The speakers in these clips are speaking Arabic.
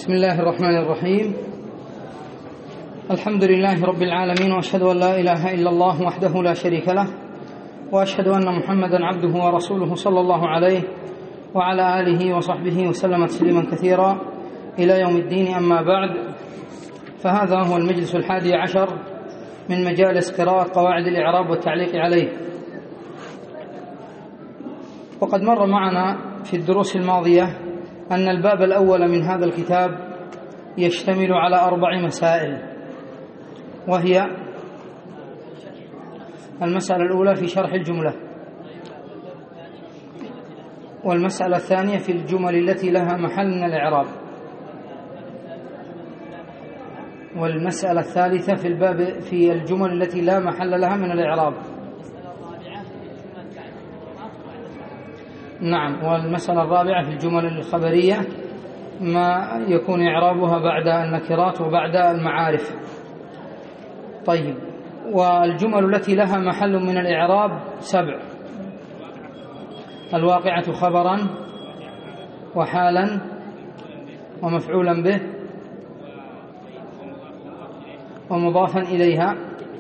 بسم الله الرحمن الرحيم. الحمد لله رب العالمين، وأشهد أن لا إله إلا الله وحده لا شريك له، وأشهد أن محمدا عبده ورسوله صلى الله عليه وعلى آله وصحبه وسلم تسليما كثيرا إلى يوم الدين. أما بعد، فهذا هو المجلس 11 من مجالس قراءة قواعد الإعراب والتعليق عليه. وقد مر معنا في الدروس الماضية أن الباب الأول من هذا الكتاب يشتمل على 4 مسائل، وهي: المسألة الأولى في شرح الجملة، والمسألة الثانية في الجمل التي لها محل من الإعراب، والمسألة الثالثة في الباب في الجمل التي لا محل لها من الإعراب. نعم، والمسألة الرابعة في الجمل الخبرية ما يكون إعرابها بعد النكرات وبعد المعارف. طيب، والجمل التي لها محل من الإعراب 7: الواقعة خبرا، وحالا، ومفعولا به، ومضافا إليها،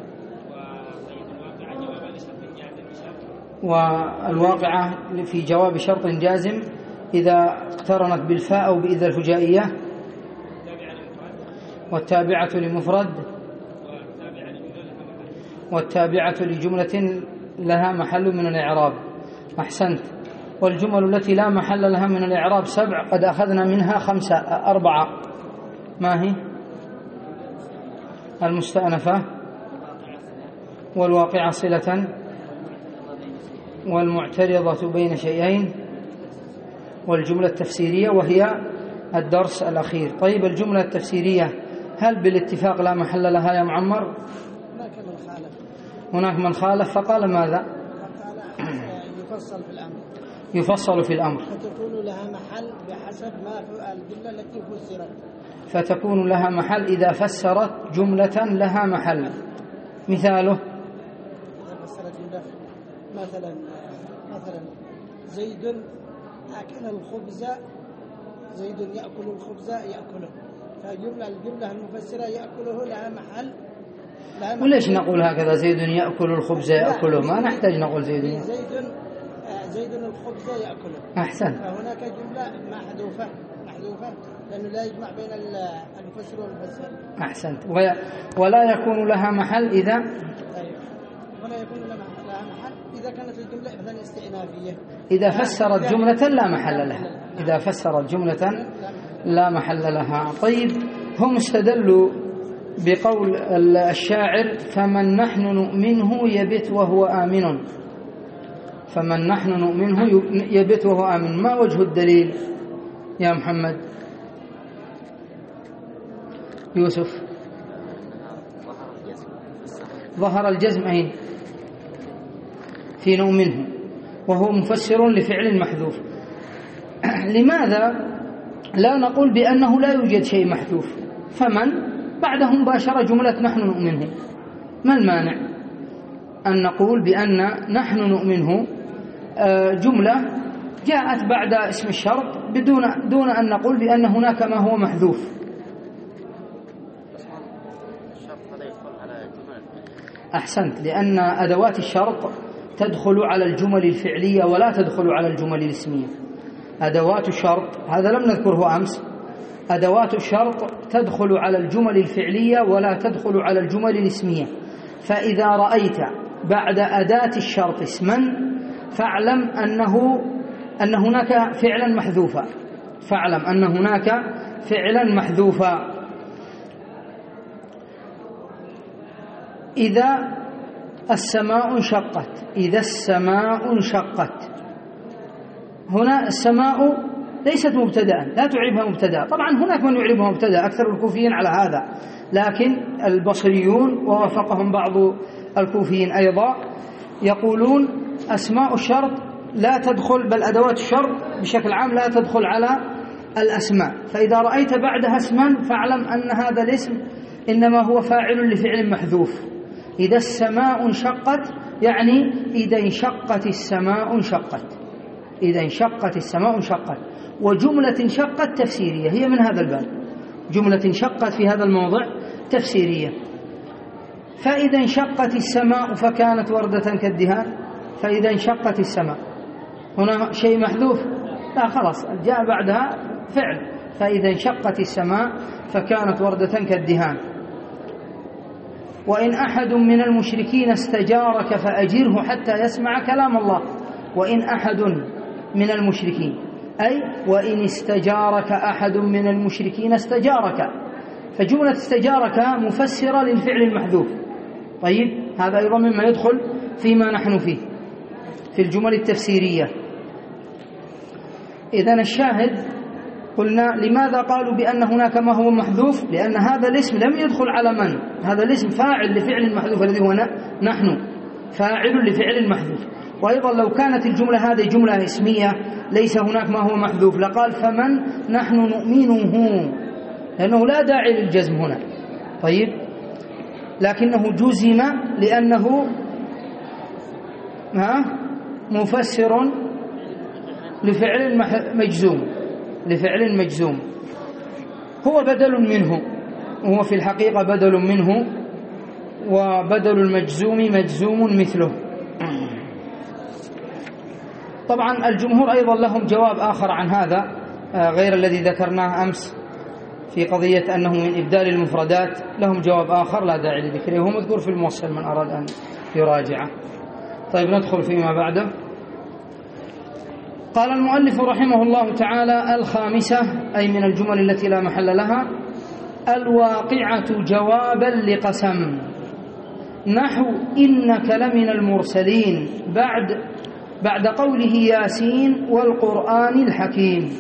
والواقعة في جواب شرط جازم إذا اقترنت بالفاء أو بإذا الفجائية، والتابعة لمفرد، والتابعة لجملة لها محل من الإعراب. أحسنت. والجمل التي لا محل لها من الإعراب 7 قد أخذنا منها 4. ما هي؟ المستأنفة، والواقعة صلة، والمعترضة بين شيئين، والجملة التفسيرية وهي الدرس الأخير. طيب، الجملة التفسيرية هل بالاتفاق لا محل لها يا معمر؟ هناك من خالف فقال ماذا؟ يفصل في الأمر، فتكون لها محل بحسب ما في الجملة التي فسرت، فتكون لها محل إذا فسرت جملة لها محل. مثاله: إذا فسرت جملة مثلا زيد أكل الخبز، زيد يأكل الخبز يأكله، فالجملة المفسرة يأكله لها محل. وليش نقول هكذا زيد يأكل الخبز يأكله؟ ما نحتاج نقول زيد الخبز يأكله. أحسن. فهناك جملة محذوفة لأنه لا يجمع بين المفسر والمفسر. أحسنت. ولا يكون لها محل إذا ولا يكون لها محل إذا كانت الجملة مثلا استئنافية، إذا فسرت جملة لا محل لها، إذا فسرت جملة لا محل لها. طيب، هم استدلوا بقول الشاعر: فمن نحن نؤمنه يبت وهو آمن. فمن نحن نؤمنه يبت وهو آمن. ما وجه الدليل يا محمد؟ يوسف؟ ظهر الجزم أين؟ في نؤمنه، وهو مفسر لفعل محذوف. لماذا لا نقول بأنه لا يوجد شيء محذوف؟ فمن بعده مباشرة جملة نحن نؤمنه. ما المانع أن نقول بأن نحن نؤمنه جملة جاءت بعد اسم الشرط دون أن نقول بأن هناك ما هو محذوف؟ أحسنت، لأن أدوات الشرط تدخل على الجمل الفعلية ولا تدخل على الجمل الاسمية. أدوات الشرط، هذا لم نذكره أمس، أدوات الشرط تدخل على الجمل الفعلية ولا تدخل على الجمل الاسمية. فإذا رأيت بعد أداة الشرط اسما فاعلم أن هناك فعلا محذوفا، فاعلم أن هناك فعلا محذوفا. إذا السماء انشقت، إذا السماء انشقت، هنا السماء ليست مبتدأ، لا تعربها مبتدأ. طبعا هناك من يعربها مبتدأ، أكثر الكوفيين على هذا، لكن البصريون ووافقهم بعض الكوفيين أيضا يقولون أسماء الشرط لا تدخل، بل أدوات الشرط بشكل عام لا تدخل على الأسماء. فإذا رأيت بعدها اسما فاعلم أن هذا الاسم إنما هو فاعل لفعل محذوف. إذا السماء انشقت يعني إذا انشقت السماء انشقت، إذا انشقت السماء انشقت. وجملة انشقت تفسيرية هي من هذا الباب. جملة انشقت في هذا الموضع تفسيرية. فإذا انشقت السماء فكانت وردة كالدهان، فإذا انشقت السماء هنا شيء محذوف؟ لا، خلاص جاء بعدها فعل، فإذا انشقت السماء فكانت وردة كالدهان. وإن أحد من المشركين استجارك فأجره حتى يسمع كلام الله. وإن أحد من المشركين، أي وإن استجارك أحد من المشركين استجارك، فجملة استجارك مفسرة للفعل المحذوف. طيب، هذا أيضا مما يدخل فيما نحن فيه في الجمل التفسيرية. إذن الشاهد، قلنا لماذا قالوا بأن هناك ما هو محذوف؟ لأن هذا الاسم لم يدخل على من، هذا الاسم فاعل لفعل محذوف الذي هو نحن، فاعل لفعل محذوف. وأيضا لو كانت الجملة هذه جملة اسمية ليس هناك ما هو محذوف لقال فمن نحن نؤمنه، لأنه لا داعي للجزم هنا. طيب، لكنه جزم لأنه مفسر لفعل مجزوم، هو بدل منه، وهو في الحقيقة بدل منه، وبدل المجزوم مجزوم مثله. طبعا الجمهور أيضا لهم جواب آخر عن هذا غير الذي ذكرناه أمس في قضية أنه من إبدال المفردات، لهم جواب آخر لا داعي لذكره، وهو مذكور في الموصل من أراد أن يراجعه. طيب، ندخل فيما بعده. قال المؤلف رحمه الله تعالى: الخامسة، أي من الجمل التي لا محل لها، الواقعة جوابا لقسم، نحو إنك لمن المرسلين بعد قوله ياسين والقرآن الحكيم.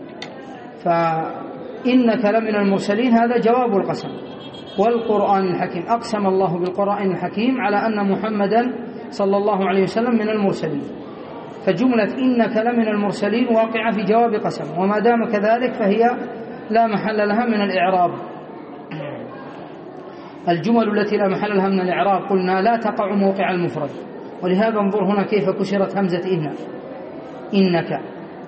فإنك لمن المرسلين هذا جواب القسم، والقرآن الحكيم، أقسم الله بالقرآن الحكيم على أن محمدا صلى الله عليه وسلم من المرسلين. فجملة إنك لمن المرسلين واقعة في جواب قسم، وما دام كذلك فهي لا محل لها من الإعراب. الجمل التي لا محل لها من الإعراب قلنا لا تقع موقع المفرد، ولهذا انظر هنا كيف كسرت همزة إنك.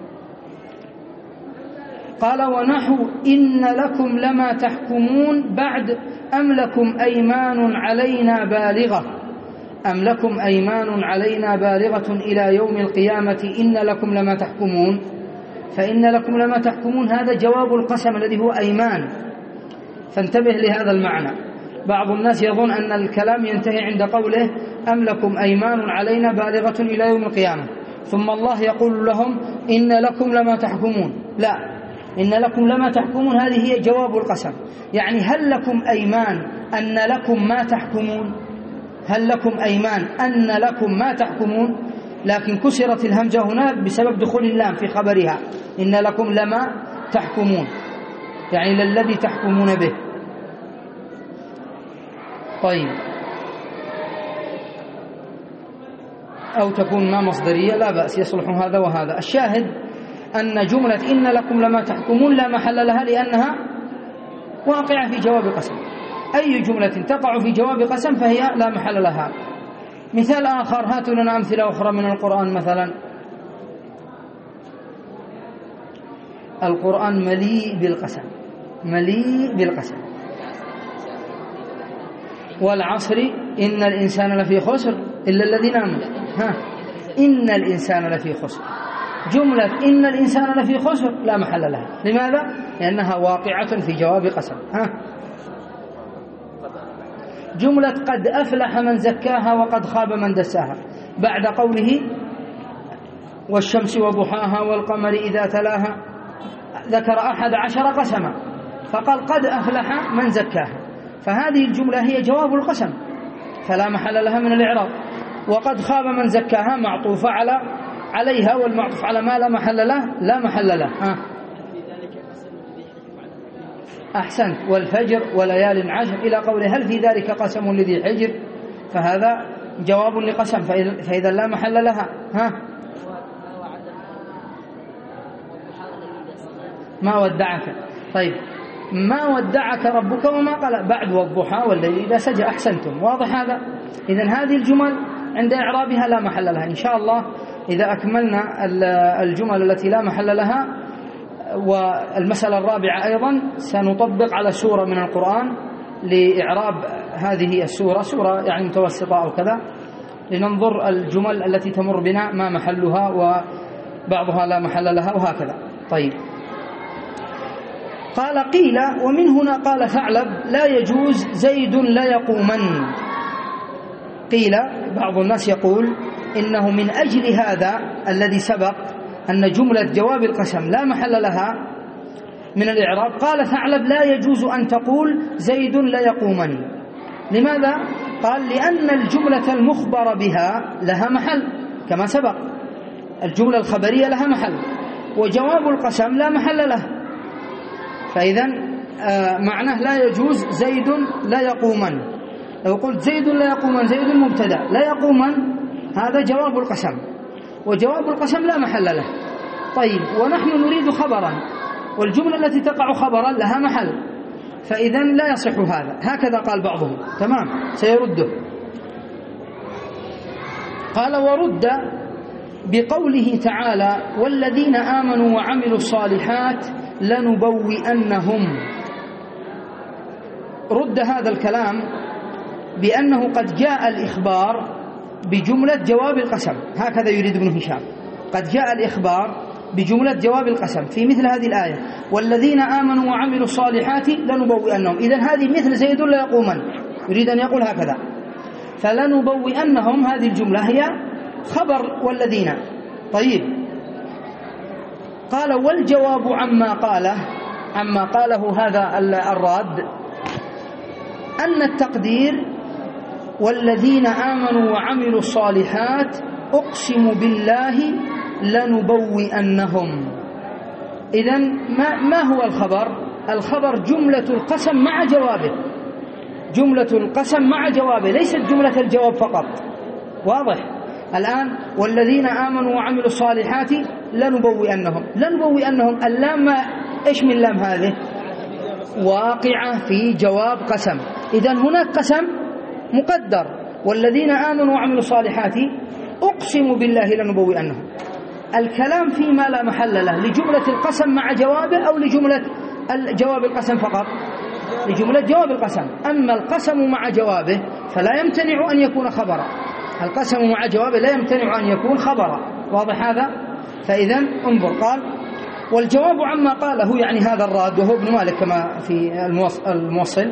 قال: ونحو إن لكم لما تحكمون بعد أم لكم أيمان علينا بالغة إلى يوم القيامة إن لكم لما تحكمون. فإن لكم لما تحكمون هذا جواب القسم الذي هو أيمان، فانتبه لهذا المعنى. بعض الناس يظن أن الكلام ينتهي عند قوله أم لكم أيمان علينا بالغة إلى يوم القيامة، ثم الله يقول لهم إن لكم لما تحكمون. لا، إن لكم لما تحكمون هذه هي جواب القسم، يعني هل لكم أيمان أن لكم ما تحكمون، هل لكم أيمان أن لكم ما تحكمون، لكن كسرت الهمزة هنا بسبب دخول اللام في خبرها، إن لكم لما تحكمون، يعني للذي تحكمون به. طيب، أو تكون ما مصدرية لا بأس، يصلح هذا وهذا. الشاهد أن جملة إن لكم لما تحكمون لا محل لها لأنها واقعة في جواب قسم. أي جملة تقع في جواب قسم فهي لا محل لها. مثال آخر، هاتوا لنا أمثلة أخرى من القرآن. مثلا القرآن مليء بالقسم، والعصر إن الإنسان لفي خسر إلا الذين آمنوا. إن الإنسان لفي خسر، جملة إن الإنسان لفي خسر لا محل لها. لماذا؟ لأنها واقعة في جواب قسم. جملة قد أفلح من زكاها وقد خاب من دساها بعد قوله والشمس وضحاها والقمر إذا تلاها ذكر 11 قسما، فقال قد أفلح من زكاها، فهذه الجملة هي جواب القسم فلا محل لها من الإعراب. وقد خاب من زكاها معطوفة عليها، والمعطوف على ما لا محل له لا محل له. أحسنت. والفجر وليال عشر إلى قوله هل في ذلك قسم لذي حجر، فهذا جواب لقسم، فإذا لا محل لها. ما ودعك. طيب، ما ودعك ربك وما قال بعد والضحى والليل إذا سجى. أحسنتم، واضح هذا. إذن هذه الجمل عند إعرابها لا محل لها. إن شاء الله إذا أكملنا الجمل التي لا محل لها والمسألة الرابعة أيضا سنطبق على سورة من القرآن لإعراب هذه السورة، سورة يعني متوسطة أو كذا، لننظر الجمل التي تمر بنا ما محلها وبعضها لا محل لها وهكذا. طيب، قال قيل ومن هنا قال ثعلب لا يجوز زيد لا يقومن. قيل بعض الناس يقول إنه من أجل هذا الذي سبق أن جملة جواب القسم لا محل لها من الإعراب، قال ثعلب لا يجوز أن تقول زيد لا يقومن. لماذا؟ قال لأن الجملة المخبر بها لها محل كما سبق، الجملة الخبرية لها محل، وجواب القسم لا محل له، فإذا معناه لا يجوز زيد لا يقومن. لو قلت زيد لا يقومن، زيد مبتدأ، لا يقومن هذا جواب القسم، وجواب القسم لا محل له. طيب، ونحن نريد خبرا، والجملة التي تقع خبرا لها محل، فإذا لا يصح هذا. هكذا قال بعضهم. تمام، سيرده. قال ورد بقوله تعالى والذين آمنوا وعملوا الصالحات لنبوئنهم. رد هذا الكلام بأنه قد جاء الإخبار بجملة جواب القسم، هكذا يريد ابن هشام، قد جاء الإخبار بجملة جواب القسم في مثل هذه الآية والذين آمنوا وعملوا الصالحات لنبوئنهم. إذن هذه مثل زيد لا يقومن، يريد أن يقول هكذا، فلنبوئنهم هذه الجملة هي خبر والذين. طيب، قال والجواب عما قاله هذا الراد أن التقدير والذين آمنوا وعملوا الصالحات أقسم بالله لنبوئنهم. إذن ما هو الخبر؟ الخبر جملة القسم مع جوابه، جملة القسم مع جوابه، ليست جملة الجواب فقط. واضح الآن؟ والذين آمنوا وعملوا الصالحات لنبوئنهم اللام إيش من لام هذه؟ واقعة في جواب قسم. إذن هناك قسم مقدر والذين آمنوا وعملوا الصالحات أقسم بالله لنبوئنهم. الكلام فيما لا محل له، لجملة القسم مع جوابه أو لجملة جواب القسم فقط؟ لجملة جواب القسم. أما القسم مع جوابه فلا يمتنع أن يكون خبرا، القسم مع جوابه لا يمتنع أن يكون خبرا. واضح هذا؟ فإذا انظر، قال والجواب عما قاله يعني هذا الراد وهو ابن مالك كما في الموصل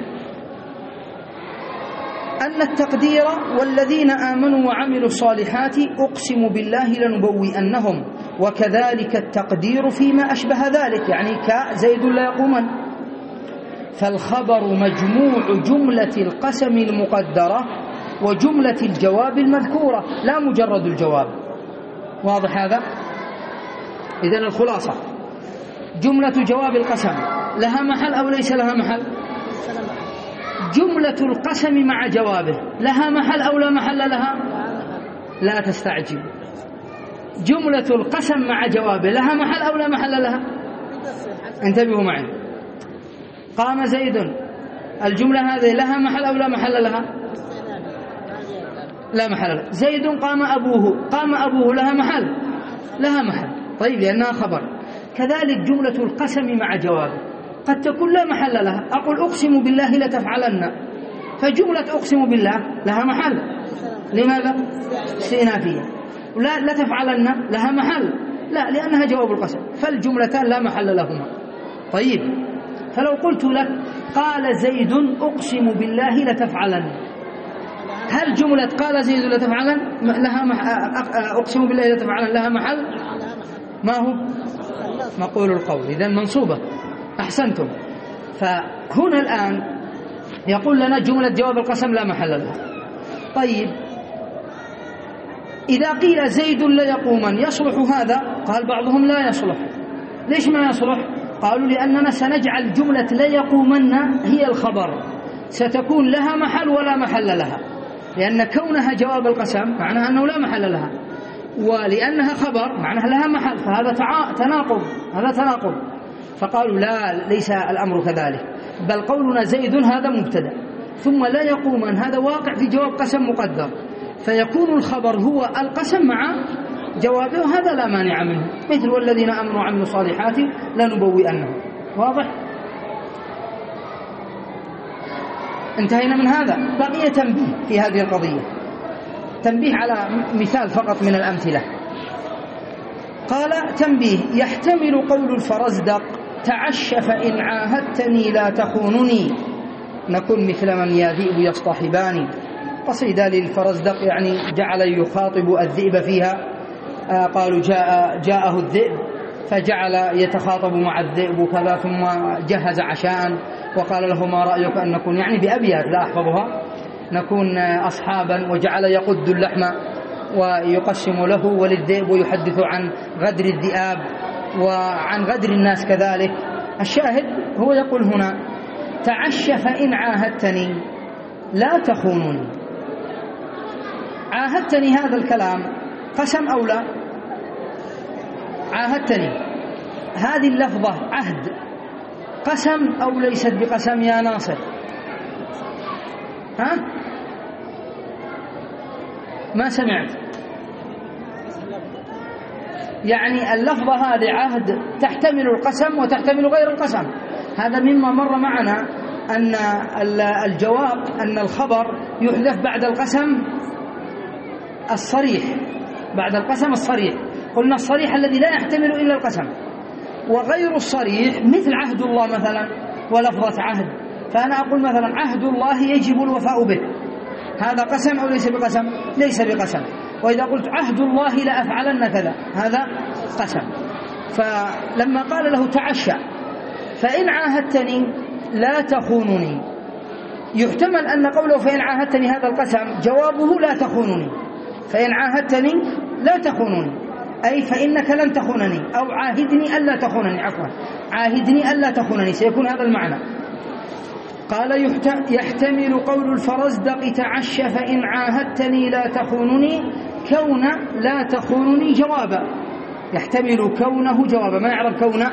أن التقدير والذين آمنوا وعملوا الصالحات أقسم بالله لنبوئنهم، وكذلك التقدير فيما أشبه ذلك يعني كزيد لا يقومن. فالخبر مجموع جملة القسم المقدرة وجملة الجواب المذكورة لا مجرد الجواب. واضح هذا؟ إذن الخلاصة جملة جواب القسم لها محل أو ليس لها محل؟ جملة القسم مع جوابه لها محل أو لا محل لها؟ لا تستعجل، جملة القسم مع جوابه لها محل أو لا محل لها؟ انتبهوا معي. قام زيد، الجملة هذه لها محل أو لا محل لها؟ لا محل لها. زيد قام أبوه لها محل؟ لها محل. طيب، لأنها خبر. كذلك جملة القسم مع جوابه قد تكون لا محل لها، أقول أقسم بالله لتفعلن، فجملة أقسم بالله لها محل. لماذا؟ استئنافية. لا تفعلن لها محل؟ لا، لأنها جواب القسم، فالجملتان لا محل لهما. طيب، فلو قلت لك قال زيد أقسم بالله لتفعلن، هل جملة قال زيد لتفعلن لها أقسم بالله لتفعلن لها محل؟ ما هو؟ مقول القول، إذن منصوبة. أحسنتم. فهنا الآن يقول لنا جملة جواب القسم لا محل لها. طيب، إذا قيل زيد لا يقومن يصلح هذا؟ قال بعضهم لا يصلح. ليش ما يصلح؟ قالوا لأننا سنجعل جملة لا يقومن هي الخبر، ستكون لها محل ولا محل لها، لأن كونها جواب القسم معناها أنه لا محل لها، ولأنها خبر معناها لها محل، فهذا تناقض، هذا تناقض. فقالوا لا، ليس الأمر كذلك، بل قولنا زيد هذا مبتدأ ثم لا يقومن هذا واقع في جواب قسم مقدر، فيكون الخبر هو القسم جوابه، وهذا لا مانع منه، مثل والذين آمنوا وعملوا الصالحات لنبوئنهم. واضح؟ انتهينا من هذا. بقي تنبيه في هذه القضية، تنبيه على مثال فقط من الأمثلة. قال تنبيه: يحتمل قول الفرزدق: تعش فإن عاهدتني لا تخونني، نكن مثل من يا ذئب يصطحبان. قصيدة للفرزدق، يعني جعل يخاطب الذئب فيها. قالوا جاءه الذئب فجعل يتخاطب مع الذئب وكذا، ثم جهز عشاء وقال له: ما رأيك أن نكون، يعني بأبيات لا أحفظها، نكون أصحابا، وجعل يقد اللحم ويقسم له وللذئب، ويحدث عن غدر الذئاب وعن غدر الناس كذلك. الشاهد هو يقول هنا: تعش فإن عاهدتني لا تخونني. عاهدتني هذا الكلام قسم أو لا؟ عاهدتني هذه اللفظة عهد قسم أو ليست بقسم يا ناصر؟ ها؟ ما سمعت. يعني اللفظة هذه عهد تحتمل القسم وتحتمل غير القسم. هذا مما مر معنا أن الجواب أن الخبر يحذف بعد القسم الصريح، بعد القسم الصريح. قلنا الصريح الذي لا يحتمل إلا القسم، وغير الصريح مثل عهد الله مثلا ولفظة عهد. فأنا أقول مثلا: عهد الله يجب الوفاء به، هذا قسم أو ليس بقسم؟ ليس بقسم. وإذا قلت عهد الله لأفعلن كذا، هذا قسم. فلما قال له: تعشى فإن عاهدتني لا تخونني، يحتمل أن قوله فإن عاهدتني هذا القسم جوابه لا تخونني، فإن عاهدتني لا تخونني أي فإنك لن تخونني، أو عاهدني ألا تخونني، عفوا عاهدني ألا تخونني، سيكون هذا المعنى. قال: يحتمل قول الفرزدق: تعش فإن عاهدتني لا تخونني، كون لا تخونني جوابا. يحتمل كونه جوابا. ما يعرف كونه؟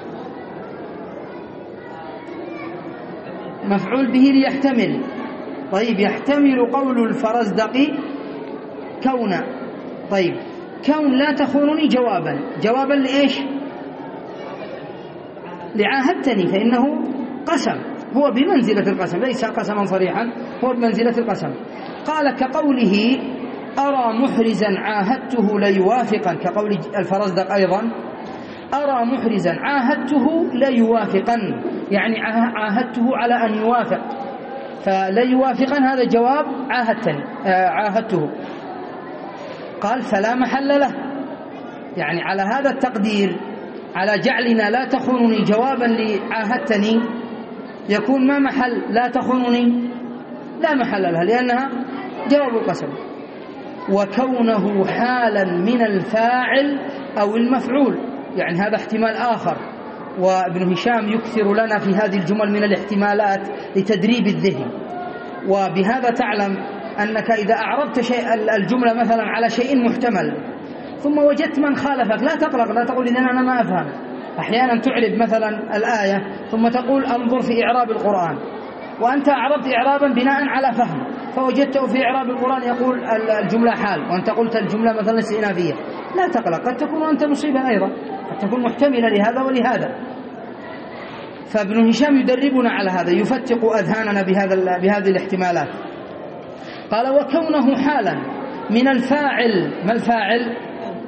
مفعول به ليحتمل. طيب، يحتمل قول الفرزدق كون. طيب، كون لا تخونني جوابا. جوابا لإيش؟ لعاهدتني، فإنه قسم، هو بمنزلة القسم، ليس قسما صريحا، هو بمنزلة القسم. قال: كقوله: أرى محرزا عاهدته ليوافقا، كقول الفرزدق أيضا: أرى محرزا عاهدته ليوافقا، يعني عاهدته على أن يوافق، فليوافقا هذا جواب عاهدته. قال: فلا محل له، يعني على هذا التقدير، على جعلنا لا تخونني جوابا لعاهدتني، يكون ما محل لا تخونني؟ لا محل لها، لأنها جواب القسم. وكونه حالا من الفاعل أو المفعول، يعني هذا احتمال آخر، وابن هشام يكثر لنا في هذه الجمل من الاحتمالات لتدريب الذهن. وبهذا تعلم أنك إذا أعربت الجملة مثلا على شيء محتمل ثم وجدت من خالفك، لا تقلق، لا تقول إذن أنا ما أفهم. أحيانا تعرب مثلا الآية ثم تقول أنظر في إعراب القرآن، وأنت أعربت إعرابا بناء على فهم، فوجدته في إعراب القرآن يقول الجملة حال، وأنت قلت الجملة مثلا استئنافية. لا تقلق، قد تكون أنت مصيبا أيضا، قد تكون محتملة لهذا ولهذا. فابن هشام يدربنا على هذا، يفتق أذهاننا بهذه الاحتمالات. قال: وكونه حالا من الفاعل. ما الفاعل؟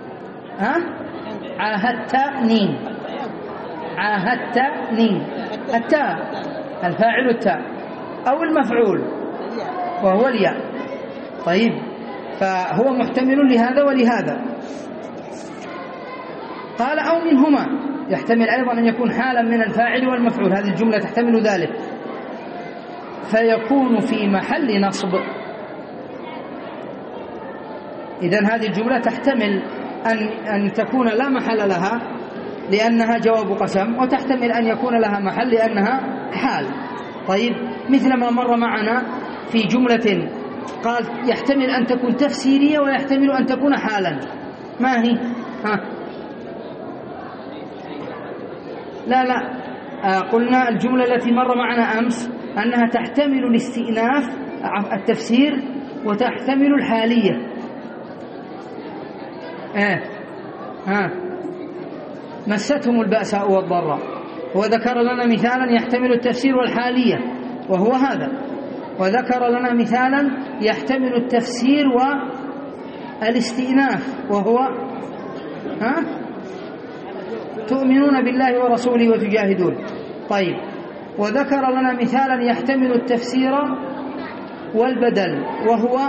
عاهدتني، عاهدتني، التاء، الفاعل التاء، أو المفعول وهو الياء. طيب، فهو محتمل لهذا ولهذا. قال: أو منهما، يحتمل أيضا أن يكون حالا من الفاعل والمفعول، هذه الجملة تحتمل ذلك، فيكون في محل نصب. إذن هذه الجملة تحتمل أن تكون لا محل لها لأنها جواب قسم، وتحتمل أن يكون لها محل لأنها حال. طيب، مثل ما مر معنا في جملة قال يحتمل أن تكون تفسيرية ويحتمل أن تكون حالا. ما هي؟ لا قلنا الجملة التي مر معنا أمس أنها تحتمل الاستئناف التفسير وتحتمل الحالية. مستهم البأساء والضراء، وذكر لنا مثالا يحتمل التفسير والحالية وهو هذا، وذكر لنا مثالا يحتمل التفسير والاستئناف وهو تؤمنون بالله ورسوله وتجاهدون. طيب، وذكر لنا مثالا يحتمل التفسير والبدل وهو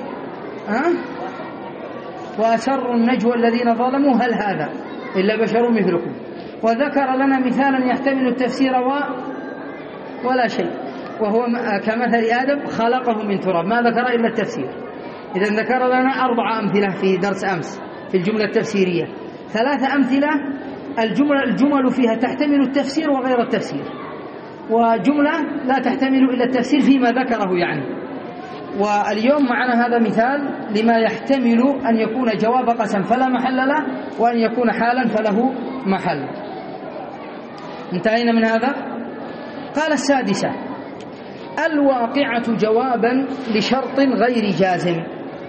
وأسروا النجوى الذين ظلموا هل هذا إلا بشر مثلكم. وذكر لنا مثالا يحتمل التفسير ولا شيء وهو كمثل آدم خلقه من تراب، ما ذكر إلا التفسير. إذن ذكر لنا 4 أمثلة في درس أمس في الجملة التفسيرية، 3 أمثلة الجمل فيها تحتمل التفسير وغير التفسير، وجملة لا تحتمل إلا التفسير فيما ذكره يعني. واليوم معنا هذا مثال لما يحتمل أن يكون جواب قسم فلا محل له، وأن يكون حالا فله محل. انتهينا من هذا. قال السادسة: الواقعة جوابا لشرط غير جازم.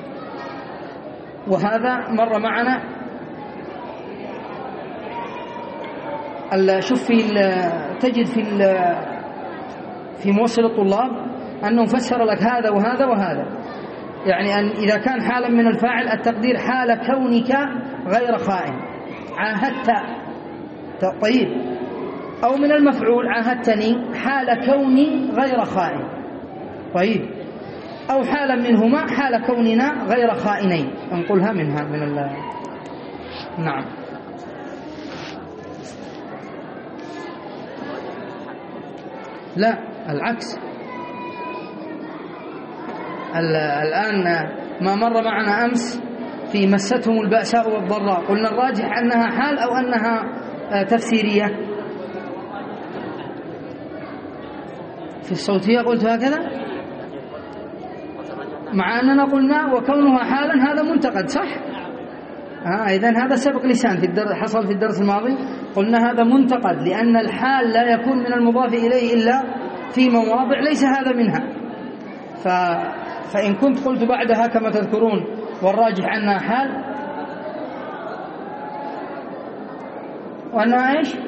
وهذا مر معنا. شوف تجد في موصل الطلاب أنه فسر لك هذا وهذا وهذا، يعني أن إذا كان حالا من الفاعل التقدير حال كونك غير خائن، عاهدت، طيب، أو من المفعول عاهدتني حال كوني غير خائن، طيب، أو حالا منهما حال كوننا غير خائنين. نقولها منها نعم. لا، العكس. الآن ما مر معنا أمس في مستهم البأساء والضراء، قلنا الراجح أنها حال أو أنها تفسيرية. في الصوتية قلت هكذا، مع أننا قلنا وكونها حالا هذا منتقد، صح؟ إذن هذا سبق لسان حصل في الدرس الماضي، قلنا هذا منتقد لأن الحال لا يكون من المضاف إليه إلا في مواضع ليس هذا منها. فإن كنت قلت بعدها كما تذكرون والراجح أنها حال وأنها إيش؟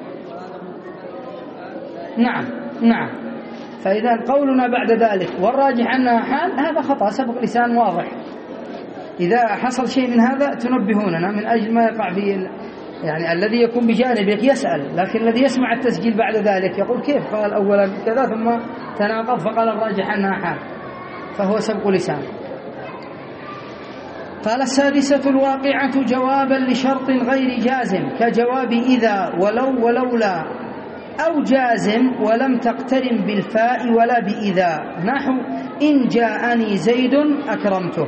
نعم. فإذا قولنا بعد ذلك والراجح أنها حال هذا خطأ، سبق لسان واضح. إذا حصل شيء من هذا تنبهوننا من أجل ما يقع في يعني الذي يكون بجانبك يسأل، لكن الذي يسمع التسجيل بعد ذلك يقول كيف قال أولا كذا ثم تناقض فقال الراجح أنها حال، فهو سبق لسان. قال السادسة: الواقعة جوابا لشرط غير جازم كجواب إذا ولو ولولا، أو جازم ولم تقترن بالفاء ولا بإذا، نحو إن جاءني زيد أكرمته.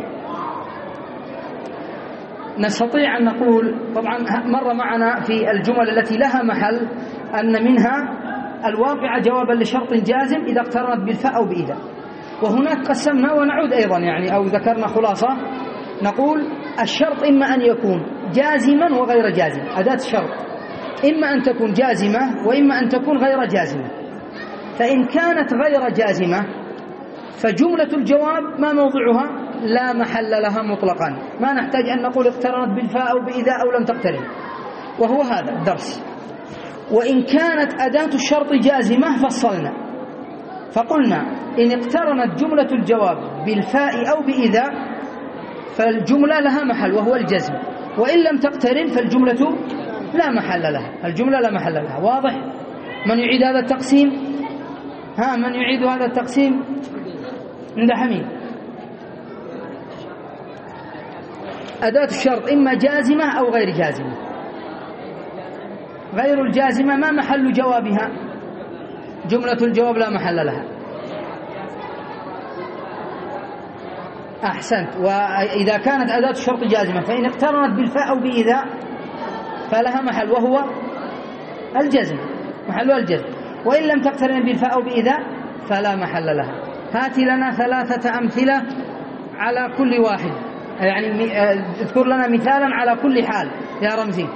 نستطيع أن نقول، طبعا مر معنا في الجمل التي لها محل أن منها الواقعة جوابا لشرط جازم إذا اقترنت بالفاء أو بإذا، وهناك قسمنا ونعود أيضا يعني أو ذكرنا خلاصة، نقول الشرط إما أن يكون جازما وغير جازم، أداة الشرط إما أن تكون جازمة وإما أن تكون غير جازمة. فإن كانت غير جازمة فجملة الجواب ما موضعها؟ لا محل لها مطلقا، ما نحتاج أن نقول اقترنت بالفاء أو بإذا أو لم تقترن، وهو هذا الدرس. وإن كانت أداة الشرط جازمة فصلنا فقلنا إن اقترنت جملة الجواب بالفاء أو بإذا فالجملة لها محل وهو الجزم، وإن لم تقترن فالجملة لا محل لها، الجملة لا محل لها. واضح؟ من يعيد هذا التقسيم؟ من يعيد هذا التقسيم؟ عند حميد. أداة الشرط إما جازمة أو غير جازمة. غير الجازمة ما محل جوابها؟ جملة الجواب لا محل لها. أحسنت. وإذا كانت أداة الشرط جازمة فإن اقترنت بالفاء أو بإذا فلها محل وهو الجزم، محلها الجزم، وإن لم تقترن بالفاء أو بإذا فلا محل لها. هات لنا 3 أمثلة على كل واحد، يعني اذكر لنا مثالا على كل حال يا رمزي.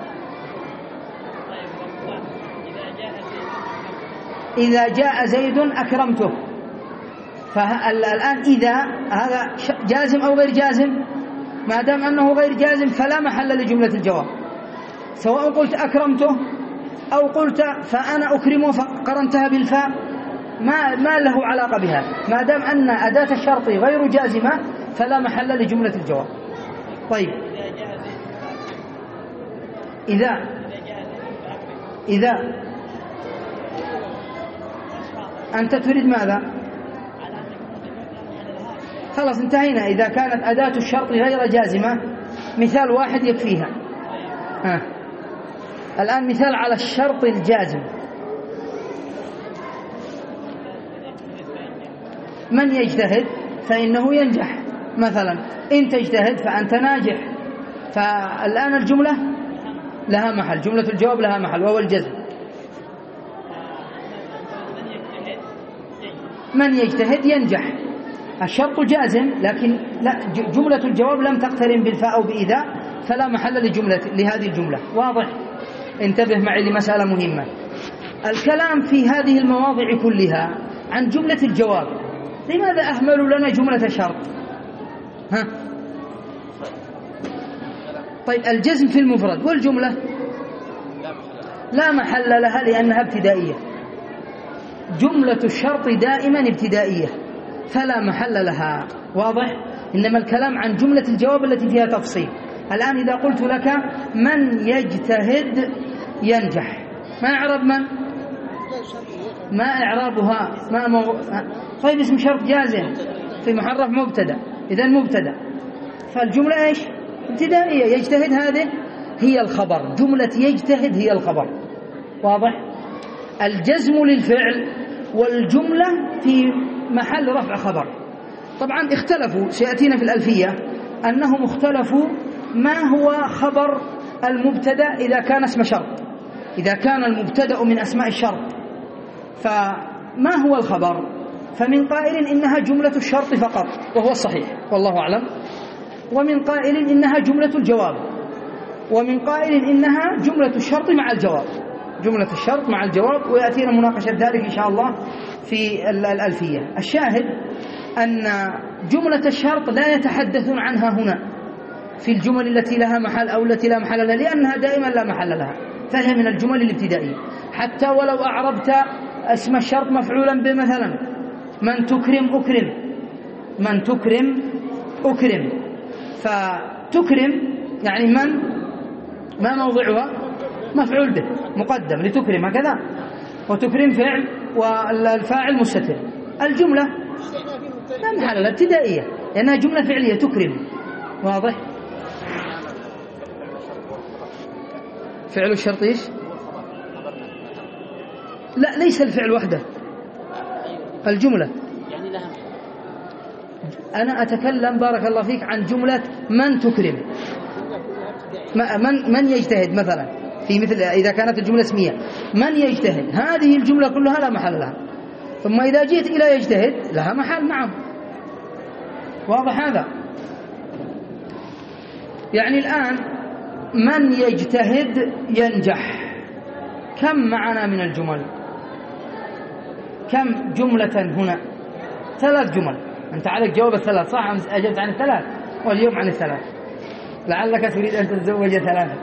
إذا جاء زيد أكرمته، فالآن إذا هذا جازم أو غير جازم؟ ما دام أنه غير جازم فلا محل لجملة الجواب، سواء قلت أكرمته أو قلت فأنا أكرمه فقرنتها بالفاء ما له علاقة بها، ما دام أن أداة الشرط غير جازمة فلا محل لجملة الجواب. طيب إذا أنت تريد ماذا؟ خلاص انتهينا. إذا كانت أداة الشرط غير جازمة مثال واحد يكفيها. الآن مثال على الشرط الجازم. من يجتهد فإنه ينجح، مثلا إن تجتهد فأنت ناجح. فالآن الجملة لها محل، جملة الجواب لها محل وهو الجزم. من يجتهد ينجح، الشرط جازم لكن لا جملة الجواب لم تقترن بالفاء أو بإذا فلا محل لهذه الجملة. واضح؟ انتبه معي لمسألة مهمة. الكلام في هذه المواضع كلها عن جملة الجواب، لماذا أهملوا لنا جملة الشرط؟ طيب الجزم في المفرد والجملة لا محل لها لأنها ابتدائية. جملة الشرط دائما ابتدائية فلا محل لها. واضح؟ إنما الكلام عن جملة الجواب التي فيها تفصيل. الآن إذا قلت لك من يجتهد ينجح، ما إعراب من؟ ما إعرابها؟ طيب اسم شرط جازم في محرف مبتدأ، إذن مبتدأ، فالجملة إيش؟ ابتدائية. يجتهد هذه هي الخبر، جملة يجتهد هي الخبر. واضح؟ الجزم للفعل والجملة في محل رفع خبر. طبعا اختلفوا، سيأتينا في الألفية أنهم اختلفوا ما هو خبر المبتدأ إذا كان اسم شرط. إذا كان المبتدأ من أسماء الشرط فما هو الخبر؟ فمن قائل إنها جملة الشرط فقط وهو الصحيح والله أعلم، ومن قائل إنها جملة الجواب، ومن قائل إنها جملة الشرط مع الجواب، جملة الشرط مع الجواب، ويأتينا مناقشة ذلك إن شاء الله في الألفية. الشاهد أن جملة الشرط لا يتحدثون عنها هنا في الجمل التي لها محل أو التي لا محل لها، لأنها دائما لا محل لها، فهي من الجمل الابتدائية. حتى ولو أعربت اسم الشرط مفعولا بمثلا من تكرم أكرم، من تكرم أكرم، فتكرم يعني من ما موضعها؟ مفعول به مقدم لتكرم هكذا، وتكرم فعل والفاعل مستتر. الجملة لا محل لها، ابتدائية لأنها جملة فعلية تكرم. واضح؟ فعل الشرط إيش؟ لا ليس الفعل وحده، الجملة. أنا أتكلم بارك الله فيك عن جملة من تكرم، من يجتهد مثلا، في مثل إذا كانت الجملة اسمية من يجتهد، هذه الجملة كلها لا محل لها. ثم إذا جئت إلى يجتهد لها محل. نعم واضح هذا؟ يعني الآن من يجتهد ينجح، كم معنا من الجمل؟ كم جملة هنا؟ 3 جمل. أنت عليك جواب الثلاث صح؟ أجبت عن الثلاث واليوم عن الثلاث، لعلك تريد أن تتزوج 3.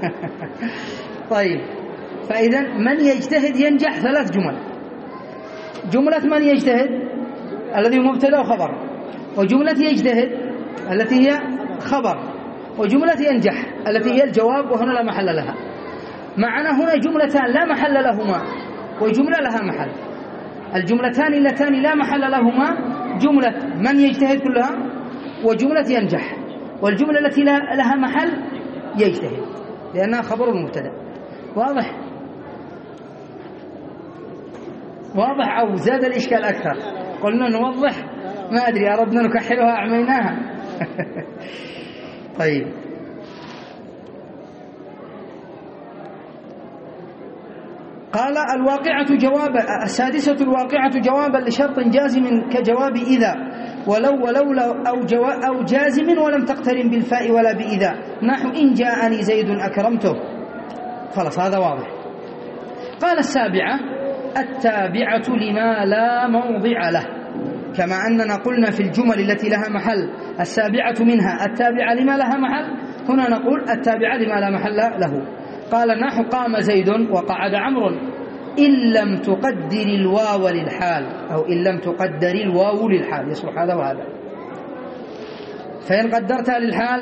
طيب فإذا من يجتهد ينجح 3 جمل. جملة من يجتهد الذي مبتدأ وخبر، وجملة يجتهد التي هي خبر، وجملة ينجح التي هي الجواب وهنا لا محل لها. معنا هنا جملتان لا محل لهما وجملة لها محل. الجملتان اللتان لا محل لهما جملة من يجتهد كلها وجملة ينجح، والجملة التي لها محل يجتهد لأنها خبر المبتدأ. واضح؟ واضح أو زاد الإشكال أكثر؟ قلنا نوضح، ما أدري أردنا نكحلها أعميناها. طيب قال الواقعة جواب السادسة، الواقعة جوابا لشرط جازم كجواب إذا ولولا أو جازم ولم تقترن بالفاء ولا بإذا، نحو إن جاءني زيد أكرمته. خلاص هذا واضح. قال السابعة التابعة لما لا موضع له. كما أننا قلنا في الجمل التي لها محل السابعة منها التابعة لما لها محل، هنا نقول التابعة لما لا محل له. قال نحو قام زيد وقعد عمرو إن لم تقدر الواو للحال، أو إن لم تقدر الواو للحال، يصلح هذا وهذا. فإن قدرتها للحال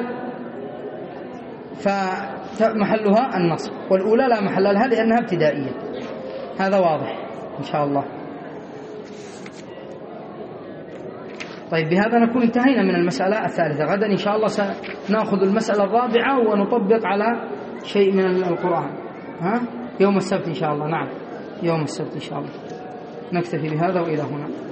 فمحلها النصب، والأولى لا محل لها لأنها ابتدائية. هذا واضح إن شاء الله. طيب بهذا نكون انتهينا من المسألة الثالثة. غدا إن شاء الله سنأخذ المسألة الرابعة ونطبق على شيء من القرآن. يوم السبت إن شاء الله. نعم يوم السبت إن شاء الله. نكتفي بهذا وإلى هنا.